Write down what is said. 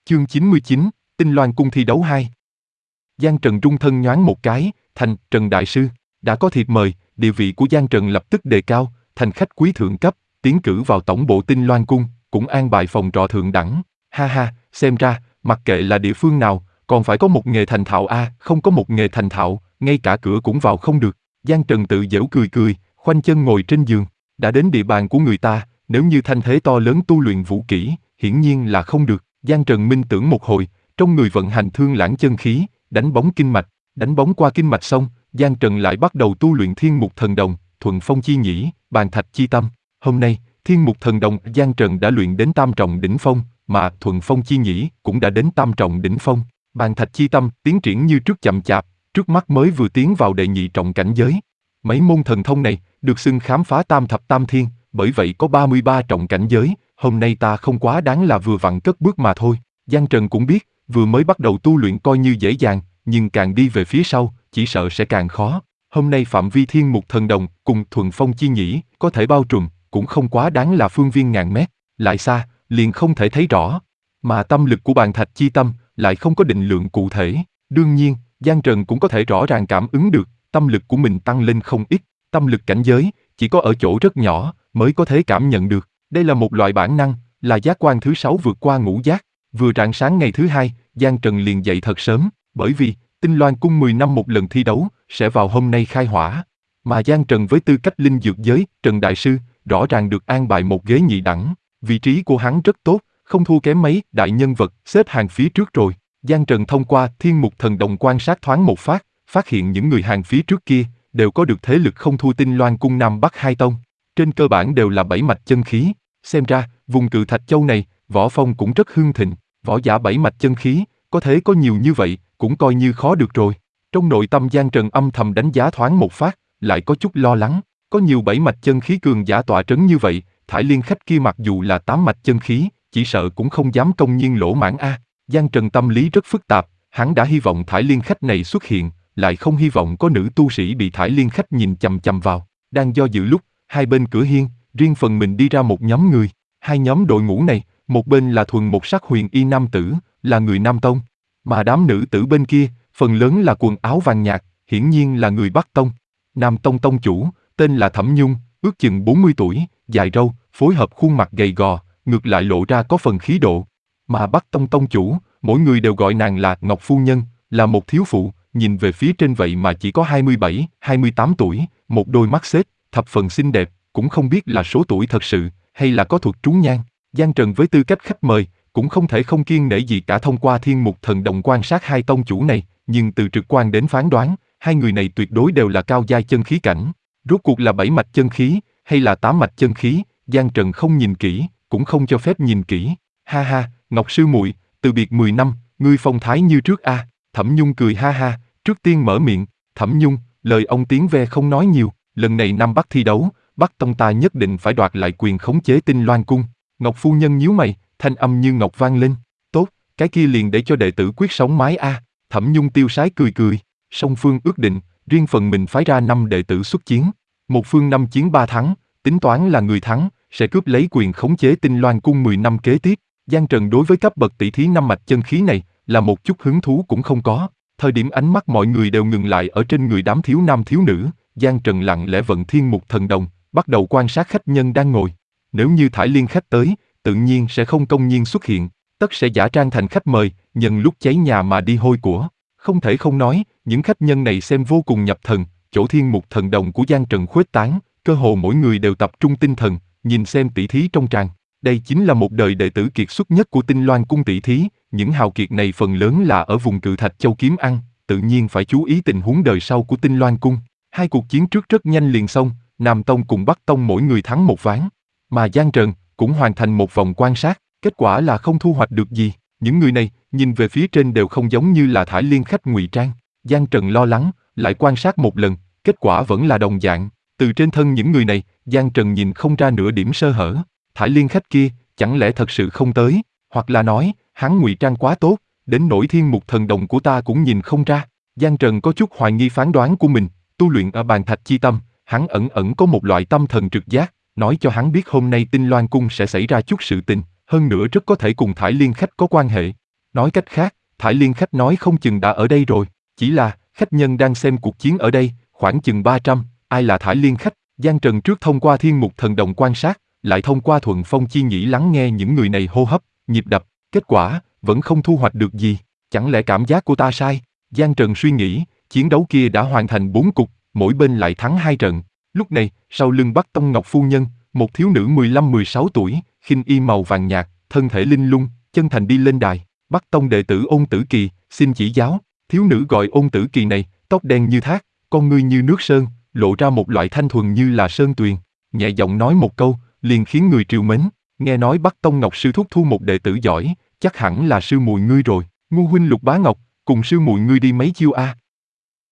Chương 99, Tinh Loan Cung thi đấu 2. Giang Trần rung thân nhoáng một cái, thành Trần Đại Sư. Đã có thiệp mời, địa vị của Giang Trần lập tức đề cao, thành khách quý thượng cấp, tiến cử vào tổng bộ Tinh Loan Cung, cũng an bài phòng trọ thượng đẳng. Ha ha, xem ra, mặc kệ là địa phương nào, còn phải có một nghề thành thạo a, không có một nghề thành thạo, ngay cả cửa cũng vào không được. Giang Trần tự giễu cười cười, khoanh chân ngồi trên giường. Đã đến địa bàn của người ta, nếu như thanh thế to lớn tu luyện vũ kỹ, hiển nhiên là không được. Giang Trần minh tưởng một hồi, trong người vận hành thương lãng chân khí, đánh bóng kinh mạch, đánh bóng qua kinh mạch xong, Giang Trần lại bắt đầu tu luyện Thiên Mục Thần Đồng, Thuần Phong Chi Nhĩ, Bàn Thạch Chi Tâm. Hôm nay, Thiên Mục Thần Đồng Giang Trần đã luyện đến tam trọng đỉnh phong, mà Thuần Phong Chi Nhĩ cũng đã đến tam trọng đỉnh phong. Bàn Thạch Chi Tâm tiến triển như trước chậm chạp, trước mắt mới vừa tiến vào đệ nhị trọng cảnh giới. Mấy môn thần thông này được xưng khám phá tam thập tam thiên, bởi vậy có 33 trọng cảnh giới. Hôm nay ta không quá đáng là vừa vặn cất bước mà thôi. Giang Trần cũng biết, vừa mới bắt đầu tu luyện coi như dễ dàng, nhưng càng đi về phía sau, chỉ sợ sẽ càng khó. Hôm nay phạm vi Thiên Mục Thần Đồng cùng Thuần Phong Chi Nhĩ có thể bao trùm, cũng không quá đáng là phương viên ngàn mét, lại xa, liền không thể thấy rõ. Mà tâm lực của Bàn Thạch Chi Tâm lại không có định lượng cụ thể. Đương nhiên, Giang Trần cũng có thể rõ ràng cảm ứng được, tâm lực của mình tăng lên không ít. Tâm lực cảnh giới, chỉ có ở chỗ rất nhỏ, mới có thể cảm nhận được. Đây là một loại bản năng, là giác quan thứ 6 vượt qua ngũ giác. Vừa rạng sáng ngày thứ hai, Giang Trần liền dậy thật sớm, bởi vì Tinh Loan Cung 10 năm một lần thi đấu, sẽ vào hôm nay khai hỏa. Mà Giang Trần với tư cách linh dược giới, Trần Đại Sư, rõ ràng được an bài một ghế nhị đẳng. Vị trí của hắn rất tốt, không thua kém mấy đại nhân vật xếp hàng phía trước rồi. Giang Trần thông qua Thiên Mục Thần Đồng quan sát thoáng một phát hiện những người hàng phía trước kia đều có được thế lực không thua Tinh Loan Cung Nam Bắc hai tông. Trên cơ bản đều là bảy mạch chân khí. Xem ra, vùng Cự Thạch Châu này, võ phong cũng rất hưng thịnh. Võ giả bảy mạch chân khí, có thể có nhiều như vậy, cũng coi như khó được rồi. Trong nội tâm Giang Trần âm thầm đánh giá thoáng một phát, lại có chút lo lắng. Có nhiều bảy mạch chân khí cường giả tọa trấn như vậy, Thải Liên khách kia mặc dù là tám mạch chân khí, chỉ sợ cũng không dám công nhiên lỗ mãn a. Giang Trần tâm lý rất phức tạp, hắn đã hy vọng Thải Liên khách này xuất hiện, lại không hy vọng có nữ tu sĩ bị Thải Liên khách nhìn chằm chằm vào. Đang do dự lúc, hai bên cửa hiên, riêng phần mình đi ra một nhóm người. Hai nhóm đội ngũ này, một bên là thuần một sắc huyền y nam tử, là người Nam Tông, mà đám nữ tử bên kia, phần lớn là quần áo vàng nhạt, hiển nhiên là người Bắc Tông. Nam Tông tông chủ, tên là Thẩm Nhung, ước chừng 40 tuổi, dài râu, phối hợp khuôn mặt gầy gò, ngược lại lộ ra có phần khí độ. Mà Bắc Tông tông chủ, mỗi người đều gọi nàng là Ngọc Phu Nhân, là một thiếu phụ, nhìn về phía trên vậy mà chỉ có 27, 28 tuổi, một đôi mắt xếp, thập phần xinh đẹp, cũng không biết là số tuổi thật sự, hay là có thuật trú nhan. Giang Trần với tư cách khách mời, cũng không thể không kiêng nể gì cả thông qua Thiên Mục Thần Đồng quan sát hai tông chủ này, nhưng từ trực quan đến phán đoán, hai người này tuyệt đối đều là cao giai chân khí cảnh. Rốt cuộc là bảy mạch chân khí, hay là tám mạch chân khí, Giang Trần không nhìn kỹ, cũng không cho phép nhìn kỹ. Ha ha, Ngọc sư muội, từ biệt 10 năm, ngươi phong thái như trước a. Thẩm Nhung cười ha ha, trước tiên mở miệng. Thẩm Nhung, lời ông tiếng ve không nói nhiều, lần này Nam Bắc thi đấu, Bắc Tông ta nhất định phải đoạt lại quyền khống chế Tinh Loan Cung. Ngọc phu nhân nhíu mày, thanh âm như ngọc vang lên. Tốt, cái kia liền để cho đệ tử quyết sống mái a. Thẩm Nhung tiêu sái cười cười. Song phương ước định, riêng phần mình phái ra 5 đệ tử xuất chiến. Một phương 5 chiến 3 thắng, tính toán là người thắng sẽ cướp lấy quyền khống chế Tinh Loan Cung 10 năm kế tiếp. Giang Trần đối với cấp bậc tỷ thí 5 mạch chân khí này là một chút hứng thú cũng không có. Thời điểm ánh mắt mọi người đều ngừng lại ở trên người đám thiếu nam thiếu nữ, Giang Trần lặng lẽ vận Thiên Mục Thần Đồng, bắt đầu quan sát khách nhân đang ngồi. Nếu như Thải Liên khách tới, tự nhiên sẽ không công nhiên xuất hiện, tất sẽ giả trang thành khách mời, nhân lúc cháy nhà mà đi hôi của. Không thể không nói, những khách nhân này xem vô cùng nhập thần, chỗ Thiên Mục Thần Đồng của Giang Trần khuếch tán, cơ hồ mỗi người đều tập trung tinh thần, nhìn xem tỷ thí trong tràng. Đây chính là một đời đệ tử kiệt xuất nhất của Tinh Loan Cung tỷ thí, những hào kiệt này phần lớn là ở vùng Cự Thạch Châu kiếm ăn, tự nhiên phải chú ý tình huống đời sau của Tinh Loan Cung. Hai cuộc chiến trước rất nhanh liền xong, Nam Tông cùng Bắc Tông mỗi người thắng một ván, mà Giang Trần cũng hoàn thành một vòng quan sát, kết quả là không thu hoạch được gì. Những người này nhìn về phía trên đều không giống như là Thải Liên khách ngụy trang. Giang Trần lo lắng, lại quan sát một lần, kết quả vẫn là đồng dạng. Từ trên thân những người này, Giang Trần nhìn không ra nửa điểm sơ hở. Thải Liên khách kia chẳng lẽ thật sự không tới, hoặc là nói hắn ngụy trang quá tốt, đến nỗi Thiên Mục Thần Đồng của ta cũng nhìn không ra. Giang Trần có chút hoài nghi phán đoán của mình. Tu luyện ở Bàn Thạch Chi Tâm, hắn ẩn ẩn có một loại tâm thần trực giác, nói cho hắn biết hôm nay Tinh Loan Cung sẽ xảy ra chút sự tình, hơn nữa rất có thể cùng Thải Liên khách có quan hệ. Nói cách khác, Thải Liên khách nói không chừng đã ở đây rồi, chỉ là, khách nhân đang xem cuộc chiến ở đây, khoảng chừng 300, ai là Thải Liên khách? Giang Trần trước thông qua thiên mục thần đồng quan sát, lại thông qua thuần phong chi nhĩ lắng nghe những người này hô hấp, nhịp đập, kết quả, vẫn không thu hoạch được gì. Chẳng lẽ cảm giác của ta sai? Giang Trần suy nghĩ, chiến đấu kia đã hoàn thành 4 cục, mỗi bên lại thắng 2 trận. Lúc này, sau lưng Bắc Tông Ngọc phu nhân, một thiếu nữ 15-16 tuổi, khinh y màu vàng nhạt, thân thể linh lung, chân thành đi lên đài. Bắc Tông đệ tử Ôn Tử Kỳ, xin chỉ giáo. Thiếu nữ gọi Ôn Tử Kỳ này, tóc đen như thác, con ngươi như nước sơn, lộ ra một loại thanh thuần như là sơn tuyền. Nhẹ giọng nói một câu, liền khiến người trìu mến. Nghe nói Bắc Tông Ngọc sư thúc thu một đệ tử giỏi, chắc hẳn là sư muội ngươi rồi. Ngu huynh Lục Bá Ngọc, cùng sư muội ngươi đi mấy chiêu a?